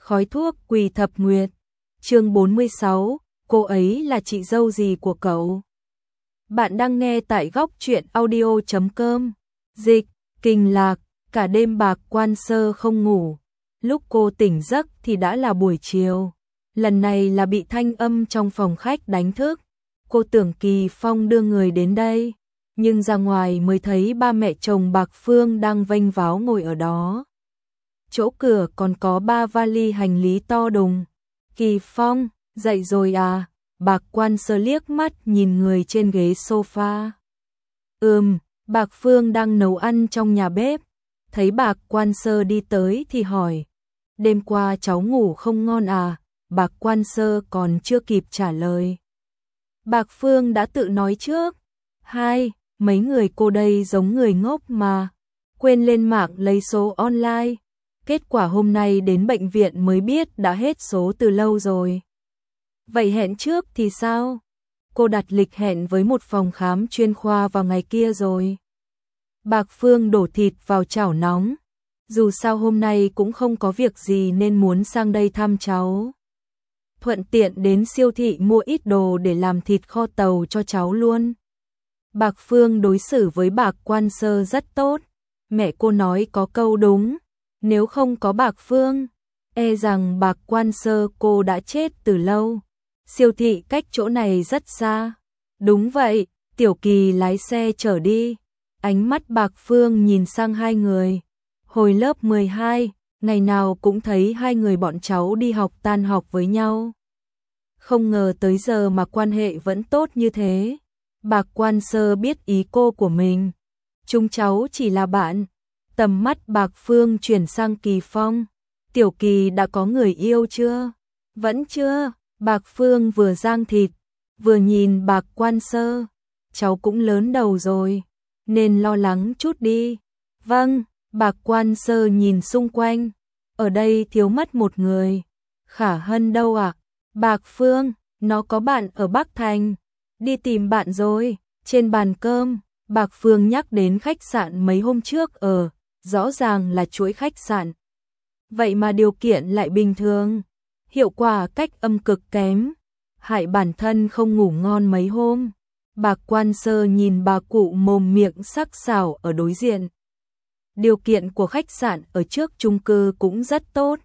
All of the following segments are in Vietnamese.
Khói thuốc Quỳ Thập Nguyệt. Chương 46, cô ấy là chị dâu gì của cậu? Bạn đang nghe tại góc truyện audio.com. Dịch, Kình Lạc, cả đêm Bạc Quan Sơ không ngủ. Lúc cô tỉnh giấc thì đã là buổi chiều. Lần này là bị thanh âm trong phòng khách đánh thức. Cô tưởng Kỳ Phong đưa người đến đây, nhưng ra ngoài mới thấy ba mẹ chồng Bạc Phương đang vênh váo ngồi ở đó. Chỗ cửa còn có 3 vali hành lý to đùng. Kỳ Phong, dậy rồi à? Bạc Quan Sơ liếc mắt nhìn người trên ghế sofa. Bạc Phương đang nấu ăn trong nhà bếp. Thấy Bạc Quan Sơ đi tới thì hỏi, đêm qua cháu ngủ không ngon à? Bạc Quan Sơ còn chưa kịp trả lời. Bạc Phương đã tự nói trước. Mấy người cô đây giống người ngốc mà. Quên lên mạng lấy số online. Kết quả hôm nay đến bệnh viện mới biết đã hết số từ lâu rồi. Vậy hẹn trước thì sao? Cô đặt lịch hẹn với một phòng khám chuyên khoa vào ngày kia rồi. Bạc Phương đổ thịt vào chảo nóng. Dù sao hôm nay cũng không có việc gì nên muốn sang đây thăm cháu. Thuận tiện đến siêu thị mua ít đồ để làm thịt kho tàu cho cháu luôn. Bạc Phương đối xử với Bạc Quan Sơ rất tốt. Mẹ cô nói có câu đúng. Nếu không có Bạc Phương, e rằng Bạc Quan Sơ cô đã chết từ lâu. Siêu thị cách chỗ này rất xa. Đúng vậy, Tiểu Kỳ lái xe chở đi. Ánh mắt Bạc Phương nhìn sang hai người. Hồi lớp 12, ngày nào cũng thấy hai người bọn cháu đi học tan học với nhau. Không ngờ tới giờ mà quan hệ vẫn tốt như thế. Bạc Quan Sơ biết ý cô của mình. Chúng cháu chỉ là bạn. Tầm mắt Bạc Phương chuyển sang Kỳ Phong. Tiểu Kỳ đã có người yêu chưa? Vẫn chưa. Bạc Phương vừa rang thịt, vừa nhìn Bạc Quan Sơ. Cháu cũng lớn đầu rồi, nên lo lắng chút đi. Vâng, Bạc Quan Sơ nhìn xung quanh. Ở đây thiếu mất một người. Khả Hân đâu ạ? Bạc Phương, nó có bạn ở Bắc Thành. Đi tìm bạn rồi. Trên bàn cơm, Bạc Phương nhắc đến khách sạn mấy hôm trước ở. Rõ ràng là chuỗi khách sạn. Vậy mà điều kiện lại bình thường. Hiệu quả cách âm cực kém. Hại bản thân không ngủ ngon mấy hôm. Bạc Quan Sơ nhìn bà cụ mồm miệng sắc sảo ở đối diện. Điều kiện của khách sạn ở trước chung cư cũng rất tốt.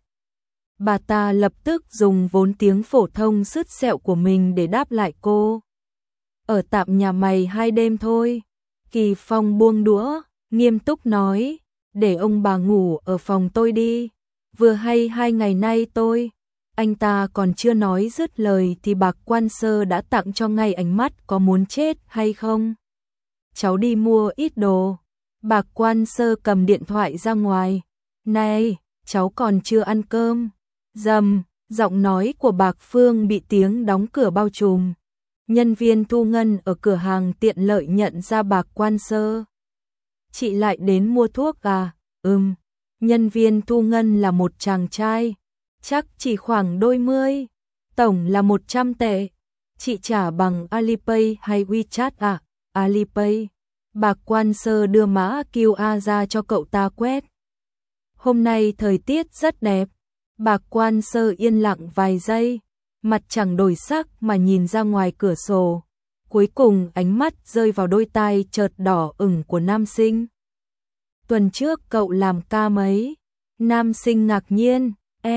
Bà ta lập tức dùng vốn tiếng phổ thông sứt sẹo của mình để đáp lại cô. Ở tạm nhà mày 2 đêm thôi. Kỳ Phong buông đũa, nghiêm túc nói. Để ông bà ngủ ở phòng tôi đi. Vừa hay 2 ngày nay tôi. Anh ta còn chưa nói dứt lời thì Bạc Quan Sơ đã tặng cho ngay ánh mắt có muốn chết hay không. Cháu đi mua ít đồ. Bạc Quan Sơ cầm điện thoại ra ngoài. Này, cháu còn chưa ăn cơm. Rầm, giọng nói của Bạc Phương bị tiếng đóng cửa bao trùm. Nhân viên thu ngân ở cửa hàng tiện lợi nhận ra Bạc Quan Sơ. Chị lại đến mua thuốc à? Nhân viên thu ngân là một chàng trai. Chắc chỉ khoảng đôi mươi. Tổng là 100 tệ. Chị trả bằng Alipay hay WeChat à? Alipay. Bạc Quan Sơ đưa mã QR ra cho cậu ta quét. Hôm nay thời tiết rất đẹp. Bạc Quan Sơ yên lặng vài giây. Mặt chẳng đổi sắc mà nhìn ra ngoài cửa sổ. Cuối cùng ánh mắt rơi vào đôi tai chợt đỏ ửng của nam sinh. Tuần trước cậu làm ca mấy? Nam sinh ngạc nhiên.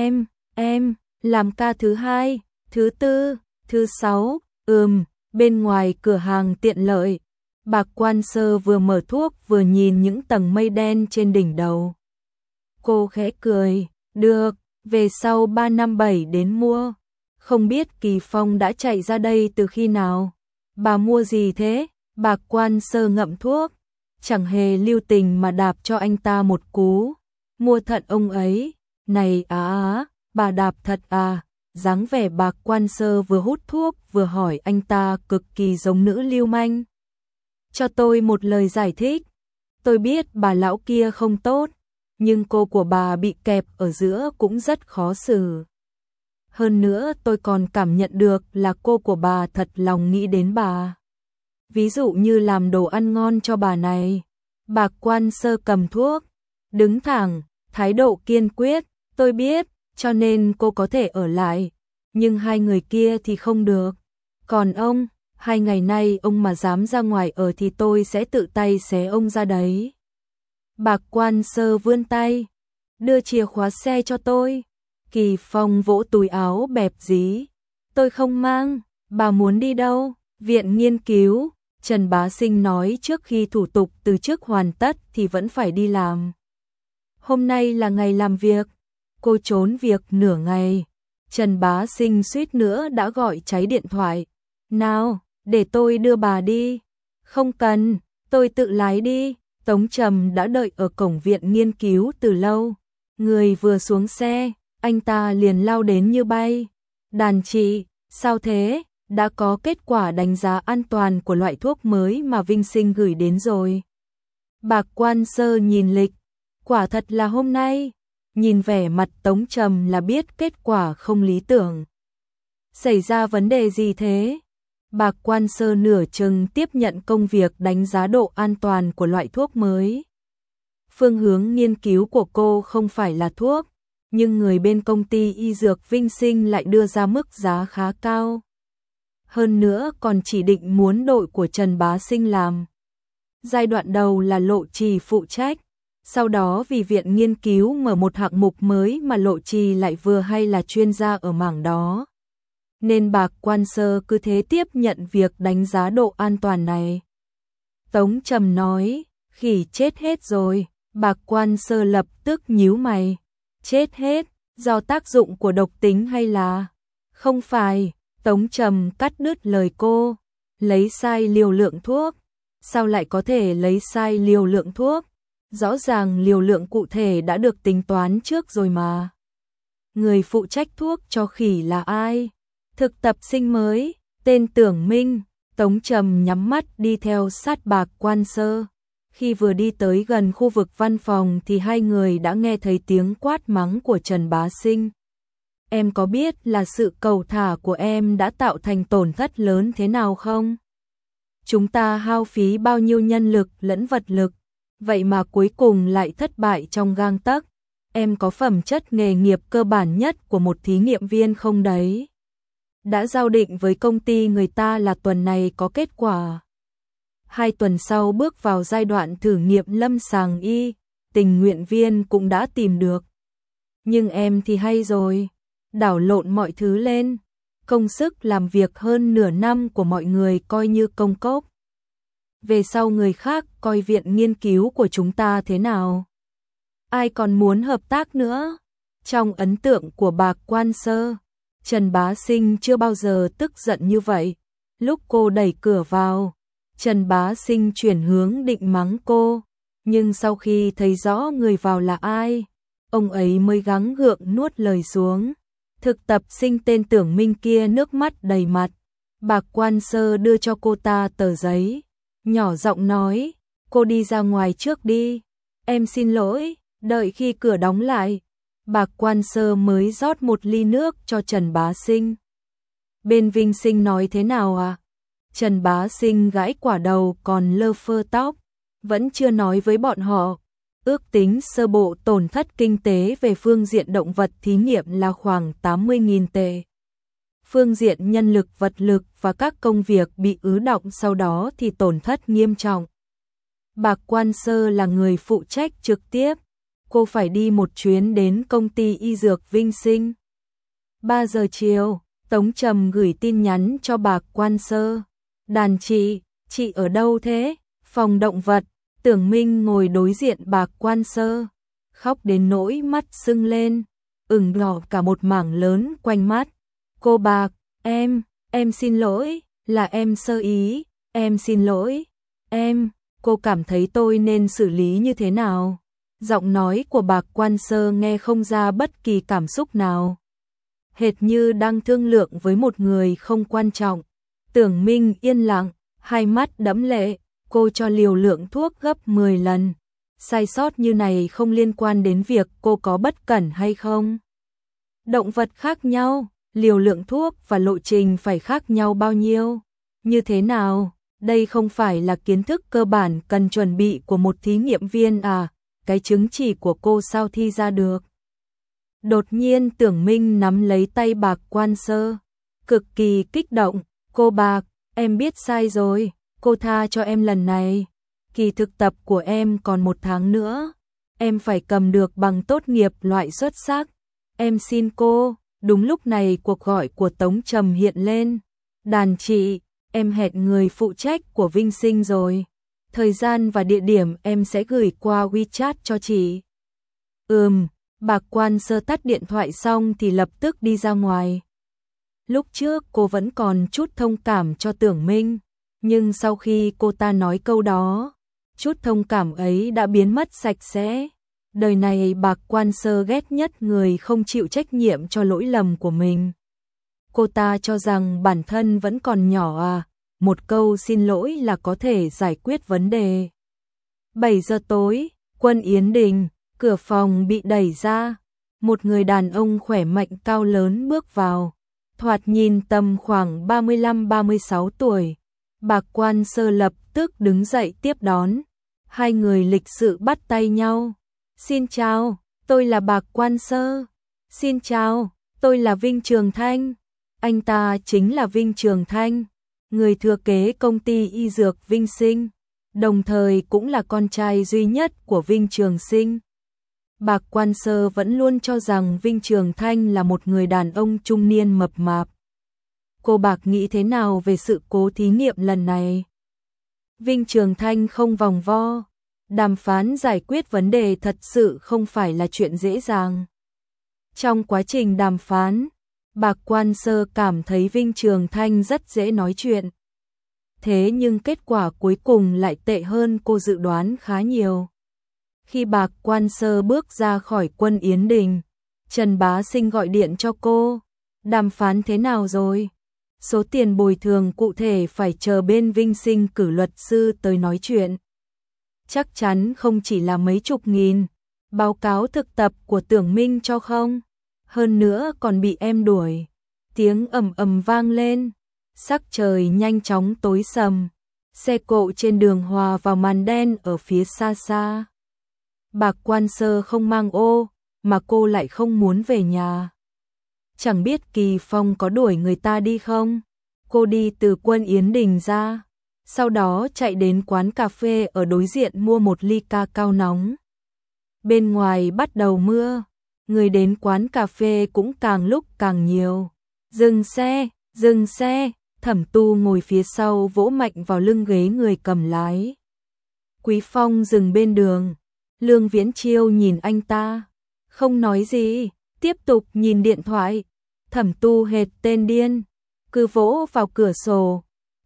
Em, làm ca thứ 2, thứ 4, thứ 6, bên ngoài cửa hàng tiện lợi. Bạc Quan Sơ vừa mở thuốc vừa nhìn những tầng mây đen trên đỉnh đầu. Cô khẽ cười, được, về sau 357 đến mua. Không biết Kỳ Phong đã chạy ra đây từ khi nào. Bà mua gì thế? Bạc Quan Sơ ngậm thuốc. Chẳng hề lưu tình mà đạp cho anh ta một cú. Mua thận ông ấy. Này bà đạp thật à? Dáng vẻ Bạc Quan Sơ vừa hút thuốc vừa hỏi anh ta cực kỳ giống nữ lưu manh. Cho tôi một lời giải thích. Tôi biết bà lão kia không tốt, nhưng cô của bà bị kẹp ở giữa cũng rất khó xử. Hơn nữa tôi còn cảm nhận được là cô của bà thật lòng nghĩ đến bà. Ví dụ như làm đồ ăn ngon cho bà này. Bạc Quan Sơ cầm thuốc, đứng thẳng, thái độ kiên quyết. Tôi biết, cho nên cô có thể ở lại, nhưng hai người kia thì không được. Còn ông, 2 ngày nay ông mà dám ra ngoài ở thì tôi sẽ tự tay xé ông ra đấy. Bạc Quan Sơ vươn tay, đưa chìa khóa xe cho tôi. Kỳ Phong vỗ túi áo bẹp dí. Tôi không mang, bà muốn đi đâu? Viện nghiên cứu, Trần Bá Sinh nói trước khi thủ tục từ chức hoàn tất thì vẫn phải đi làm. Hôm nay là ngày làm việc, cô trốn việc nửa ngày. Trần Bá Sinh suýt nữa đã gọi cháy điện thoại. Nào, để tôi đưa bà đi. Không cần, tôi tự lái đi. Tống Trầm đã đợi ở cổng viện nghiên cứu từ lâu. Người vừa xuống xe, anh ta liền lao đến như bay. Đàn chị, sao thế? Đã có kết quả đánh giá an toàn của loại thuốc mới mà Vinh Sinh gửi đến rồi. Bạc Quan Sơ nhìn lịch, quả thật là hôm nay. Nhìn vẻ mặt Tống Trầm là biết kết quả không lý tưởng. Xảy ra vấn đề gì thế? Bạc Quan Sơ nửa chừng tiếp nhận công việc đánh giá độ an toàn của loại thuốc mới. Phương hướng nghiên cứu của cô không phải là thuốc, nhưng người bên công ty y dược Vinh Sinh lại đưa ra mức giá khá cao. Hơn nữa còn chỉ định muốn đội của Trần Bá Sinh làm. Giai đoạn đầu là Lộ Trì phụ trách, sau đó vì viện nghiên cứu mở một hạng mục mới mà Lộ Trì lại vừa hay là chuyên gia ở mảng đó. Nên Bạc Quan Sơ cứ thế tiếp nhận việc đánh giá độ an toàn này. Tống Trầm nói, khỉ chết hết rồi. Bạc Quan Sơ lập tức nhíu mày. Chết hết, do tác dụng của độc tính hay là? Không phải, Tống Trầm cắt đứt lời cô. Lấy sai liều lượng thuốc. Sao lại có thể lấy sai liều lượng thuốc? Rõ ràng liều lượng cụ thể đã được tính toán trước rồi mà. Người phụ trách thuốc cho khỉ là ai? Thực tập sinh mới, tên Tưởng Minh. Tống Trầm nhắm mắt đi theo sát Bạc Quan Sơ. Khi vừa đi tới gần khu vực văn phòng thì hai người đã nghe thấy tiếng quát mắng của Trần Bá Sinh. Em có biết là sự cầu thả của em đã tạo thành tổn thất lớn thế nào không? Chúng ta hao phí bao nhiêu nhân lực lẫn vật lực, vậy mà cuối cùng lại thất bại trong gang tấc. Em có phẩm chất nghề nghiệp cơ bản nhất của một thí nghiệm viên không đấy? Đã giao định với công ty người ta là tuần này có kết quả. 2 tuần sau bước vào giai đoạn thử nghiệm lâm sàng y, tình nguyện viên cũng đã tìm được. Nhưng em thì hay rồi, đảo lộn mọi thứ lên, công sức làm việc hơn nửa năm của mọi người coi như công cốc. Về sau người khác coi viện nghiên cứu của chúng ta thế nào? Ai còn muốn hợp tác nữa? Trong ấn tượng của Bạc Quan Sơ, Trần Bá Sinh chưa bao giờ tức giận như vậy. Lúc cô đẩy cửa vào, Trần Bá Sinh chuyển hướng định mắng cô, nhưng sau khi thấy rõ người vào là ai, ông ấy mới gắng gượng nuốt lời xuống. Thực tập sinh tên Tưởng Minh kia nước mắt đầy mặt. Bạc Quan Sơ đưa cho cô ta tờ giấy, nhỏ giọng nói, cô đi ra ngoài trước đi, em xin lỗi. Đợi khi cửa đóng lại, Bạc Quan Sơ mới rót một ly nước cho Trần Bá Sinh. Bên Vinh Sinh nói thế nào à? Trần Bá Sinh gãi quả đầu còn lơ phơ tóc, vẫn chưa nói với bọn họ. Ước tính sơ bộ tổn thất kinh tế về phương diện động vật thí nghiệm là khoảng 80.000 tệ. Phương diện nhân lực vật lực và các công việc bị ứ đọng sau đó thì tổn thất nghiêm trọng. Bạc Quan Sơ là người phụ trách trực tiếp, cô phải đi một chuyến đến công ty y dược Vinh Sinh. 3 giờ chiều, Tống Trầm gửi tin nhắn cho Bạc Quan Sơ. Đàn chị ở đâu thế? Phòng động vật. Tưởng Minh ngồi đối diện Bạc Quan Sơ, khóc đến nỗi mắt sưng lên, ửng đỏ cả một mảng lớn quanh mắt. Cô Bạc, em xin lỗi, là em sơ ý, em xin lỗi, cô cảm thấy tôi nên xử lý như thế nào? Giọng nói của Bạc Quan Sơ nghe không ra bất kỳ cảm xúc nào. Hệt như đang thương lượng với một người không quan trọng. Tưởng Minh yên lặng, hai mắt đẫm lệ, cô cho liều lượng thuốc gấp 10 lần. Sai sót như này không liên quan đến việc cô có bất cẩn hay không. Động vật khác nhau, liều lượng thuốc và lộ trình phải khác nhau bao nhiêu? Như thế nào? Đây không phải là kiến thức cơ bản cần chuẩn bị của một thí nghiệm viên à? Cái chứng chỉ của cô sao thi ra được? Đột nhiên Tưởng Minh nắm lấy tay Bạc Quan Sơ, cực kỳ kích động, cô Bạc, em biết sai rồi, cô tha cho em lần này. Kỳ thực tập của em còn 1 tháng nữa, em phải cầm được bằng tốt nghiệp loại xuất sắc. Em xin cô. Đúng lúc này cuộc gọi của Tống Trầm hiện lên. Đàn chị, em hẹn người phụ trách của Vinh Sinh rồi. Thời gian và địa điểm em sẽ gửi qua WeChat cho chị. Bạc Quan Sơ tắt điện thoại xong thì lập tức đi ra ngoài. Lúc trước cô vẫn còn chút thông cảm cho Tưởng Minh, nhưng sau khi cô ta nói câu đó, chút thông cảm ấy đã biến mất sạch sẽ. Đời này Bạc Quan Sơ ghét nhất người không chịu trách nhiệm cho lỗi lầm của mình. Cô ta cho rằng bản thân vẫn còn nhỏ à, một câu xin lỗi là có thể giải quyết vấn đề. 7 giờ tối, Quân Yến Đình, cửa phòng bị đẩy ra. Một người đàn ông khỏe mạnh cao lớn bước vào, thoạt nhìn tầm khoảng 35-36 tuổi. Bạc Quan Sơ lập tức đứng dậy tiếp đón. Hai người lịch sự bắt tay nhau. Xin chào, tôi là Bạc Quan Sơ. Xin chào, tôi là Vinh Trường Thanh. Anh ta chính là Vinh Trường Thanh, người thừa kế công ty y dược Vinh Sinh, đồng thời cũng là con trai duy nhất của Vinh Trường Sinh. Bạc Quan Sơ vẫn luôn cho rằng Vinh Trường Thanh là một người đàn ông trung niên mập mạp. Cô Bạc nghĩ thế nào về sự cố thí nghiệm lần này? Vinh Trường Thanh không vòng vo. Đàm phán giải quyết vấn đề thật sự không phải là chuyện dễ dàng. Trong quá trình đàm phán, Bạc Quan Sơ cảm thấy Vinh Trường Thanh rất dễ nói chuyện. Thế nhưng kết quả cuối cùng lại tệ hơn cô dự đoán khá nhiều. Khi Bạc Quan Sơ bước ra khỏi Quân Yến Đình, Trần Bá Sinh gọi điện cho cô. Đàm phán thế nào rồi? Số tiền bồi thường cụ thể phải chờ bên Vinh Sinh cử luật sư tới nói chuyện. Chắc chắn không chỉ là mấy chục nghìn. Báo cáo thực tập của Tưởng Minh cho không? Hơn nữa còn bị em đuổi. Tiếng ầm ầm vang lên. Sắc trời nhanh chóng tối sầm. Xe cộ trên đường hòa vào màn đen ở phía xa xa. Bạc Quan Sơ không mang ô, mà cô lại không muốn về nhà. Chẳng biết Kỳ Phong có đuổi người ta đi không? Cô đi từ Quân Yến Đình ra, sau đó chạy đến quán cà phê ở đối diện mua một ly ca cao nóng. Bên ngoài bắt đầu mưa, người đến quán cà phê cũng càng lúc càng nhiều. Dừng xe, Thẩm Tu ngồi phía sau vỗ mạnh vào lưng ghế người cầm lái. Quý Phong dừng bên đường, Lương Viễn Chiêu nhìn anh ta, không nói gì, tiếp tục nhìn điện thoại. Thẩm Tu hệt tên điên, cứ vỗ vào cửa sổ.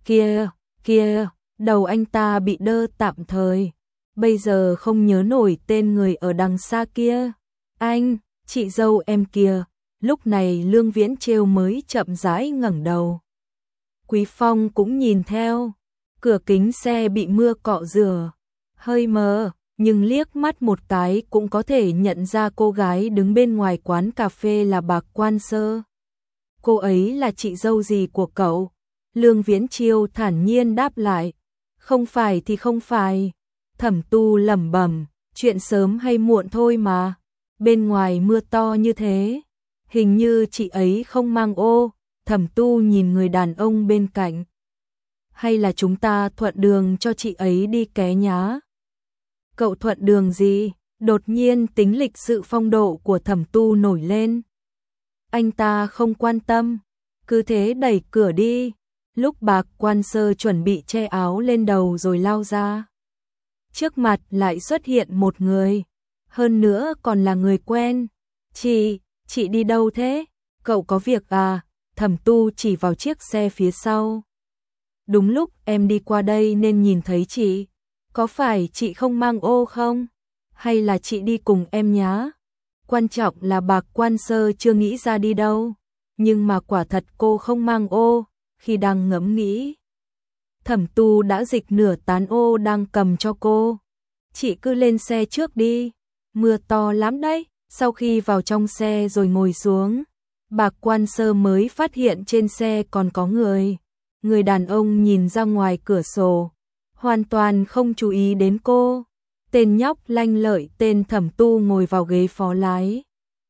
Kia, đầu anh ta bị đơ tạm thời, bây giờ không nhớ nổi tên người ở đằng xa kia. Anh, chị dâu em kia. Lúc này Lương Viễn Chiêu mới chậm rãi ngẩng đầu. Quý Phong cũng nhìn theo, cửa kính xe bị mưa cọ rửa, hơi mờ, nhưng liếc mắt một cái cũng có thể nhận ra cô gái đứng bên ngoài quán cà phê là Bạc Quan Sơ. Cô ấy là chị dâu gì của cậu? Lương Viễn Chiêu thản nhiên đáp lại. Không phải thì không phải. Thẩm Tu lẩm bẩm, chuyện sớm hay muộn thôi mà. Bên ngoài mưa to như thế, hình như chị ấy không mang ô. Thẩm Tu nhìn người đàn ông bên cạnh. Hay là chúng ta thuận đường cho chị ấy đi ké nhá? Cậu thuận đường gì? Đột nhiên tính lịch sự phong độ của Thẩm Tu nổi lên. Anh ta không quan tâm, cứ thế đẩy cửa đi. Lúc Bạc Quan Sơ chuẩn bị che áo lên đầu rồi lao ra, trước mặt lại xuất hiện một người, hơn nữa còn là người quen. Chị đi đâu thế? Cậu có việc à? Thẩm Tu chỉ vào chiếc xe phía sau. Đúng lúc em đi qua đây nên nhìn thấy chị. Có phải chị không mang ô không? Hay là chị đi cùng em nhá? Quan trọng là Bạc Quan Sơ chưa nghĩ ra đi đâu. Nhưng mà quả thật cô không mang ô. Khi đang ngẫm nghĩ, Thẩm Tu đã dịch nửa tán ô đang cầm cho cô. Chị cứ lên xe trước đi. Mưa to lắm đấy. Sau khi vào trong xe rồi ngồi xuống, Bạc Quan Sơ mới phát hiện trên xe còn có người. Người đàn ông nhìn ra ngoài cửa sổ, hoàn toàn không chú ý đến cô. Tên nhóc lanh lợi tên Thẩm Tu ngồi vào ghế phó lái.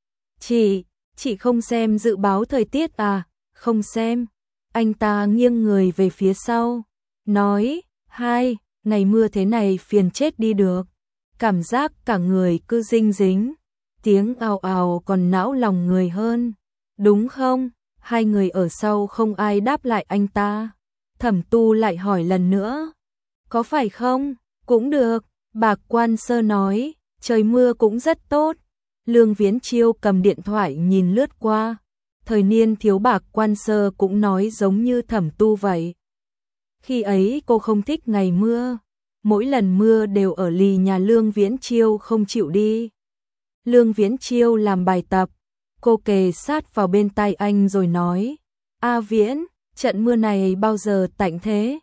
Chị không xem dự báo thời tiết à? Không xem. Anh ta nghiêng người về phía sau, nói, ngày mưa thế này phiền chết đi được. Cảm giác cả người cứ dinh dính, tiếng ào ào còn não lòng người hơn. Đúng không? Hai người ở sau không ai đáp lại anh ta. Thẩm Tu lại hỏi lần nữa. Có phải không? Cũng được, Bạc Quan Sơ nói, trời mưa cũng rất tốt. Lương Viễn Chiêu cầm điện thoại nhìn lướt qua. Thời niên thiếu Bạc Quan Sơ cũng nói giống như Thẩm Tu vậy. Khi ấy cô không thích ngày mưa. Mỗi lần mưa đều ở lì nhà Lương Viễn Chiêu không chịu đi. Lương Viễn Chiêu làm bài tập. Cô kề sát vào bên tai anh rồi nói. A Viễn, trận mưa này bao giờ tạnh thế?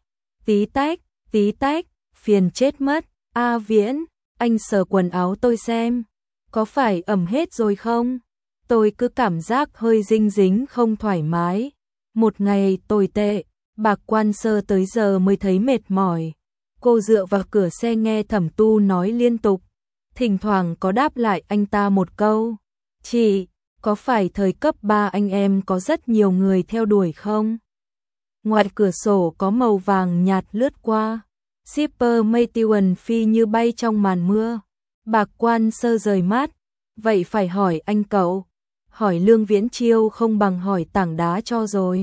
Tí tách, phiền chết mất. A Viễn, anh sờ quần áo tôi xem. Có phải ẩm hết rồi không? Tôi cứ cảm giác hơi dinh dính không thoải mái. Một ngày tồi tệ. Bạc Quan Sơ tới giờ mới thấy mệt mỏi. Cô dựa vào cửa xe nghe Thẩm Tu nói liên tục. Thỉnh thoảng có đáp lại anh ta một câu. Chị, có phải thời cấp 3 anh em có rất nhiều người theo đuổi không? Ngoài cửa sổ có màu vàng nhạt lướt qua. Shipper Matthew phi như bay trong màn mưa. Bạc Quan Sơ rời mắt. Vậy phải hỏi anh cậu. Hỏi Lương Viễn Chiêu không bằng hỏi tảng đá cho rồi.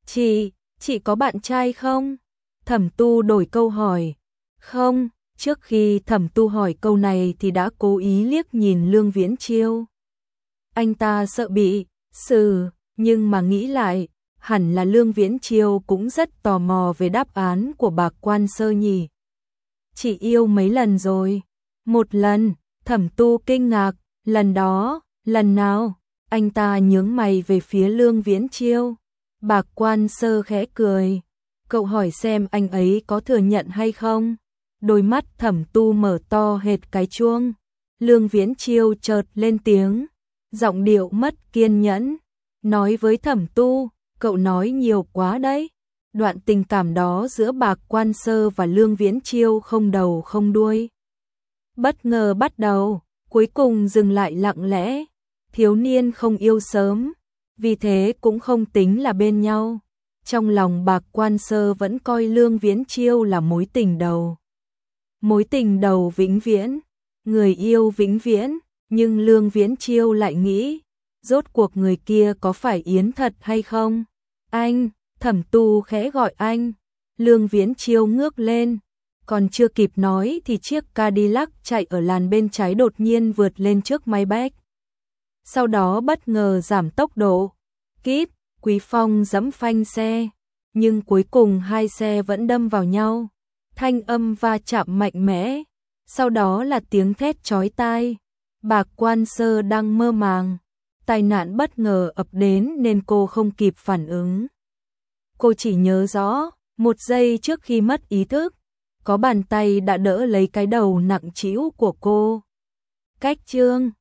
Chị có bạn trai không? Thẩm Tu đổi câu hỏi. Không, trước khi Thẩm Tu hỏi câu này thì đã cố ý liếc nhìn Lương Viễn Chiêu. Anh ta sợ bị xử, nhưng mà nghĩ lại, hẳn là Lương Viễn Chiêu cũng rất tò mò về đáp án của Bạc Quan Sơ nhỉ. Chị yêu mấy lần rồi? Một lần. Thẩm Tu kinh ngạc. Lần đó, lần nào? Anh ta nhướng mày về phía Lương Viễn Chiêu. Bạc Quan Sơ khẽ cười. Cậu hỏi xem anh ấy có thừa nhận hay không? Đôi mắt Thẩm Tu mở to hệt cái chuông. Lương Viễn Chiêu chợt lên tiếng, giọng điệu mất kiên nhẫn, nói với Thẩm Tu, cậu nói nhiều quá đấy. Đoạn tình cảm đó giữa Bạc Quan Sơ và Lương Viễn Chiêu không đầu không đuôi. Bất ngờ bắt đầu, cuối cùng dừng lại lặng lẽ. Thiếu niên không yêu sớm, vì thế cũng không tính là bên nhau. Trong lòng Bạc Quan Sơ vẫn coi Lương Viễn Chiêu là mối tình đầu. Mối tình đầu vĩnh viễn, người yêu vĩnh viễn, nhưng Lương Viễn Chiêu lại nghĩ, rốt cuộc người kia có phải Yến thật hay không? Anh, Thẩm Tu khẽ gọi anh. Lương Viễn Chiêu ngước lên, còn chưa kịp nói thì chiếc Cadillac chạy ở làn bên trái đột nhiên vượt lên trước Maybach. Sau đó bất ngờ giảm tốc độ. Kíp, Quý Phong giẫm phanh xe, nhưng cuối cùng hai xe vẫn đâm vào nhau. Thanh âm va chạm mạnh mẽ, sau đó là tiếng thét chói tai. Bạc Quan Sơ đang mơ màng, tai nạn bất ngờ ập đến nên cô không kịp phản ứng. Cô chỉ nhớ rõ, một giây trước khi mất ý thức, có bàn tay đã đỡ lấy cái đầu nặng trĩu của cô. Cách chương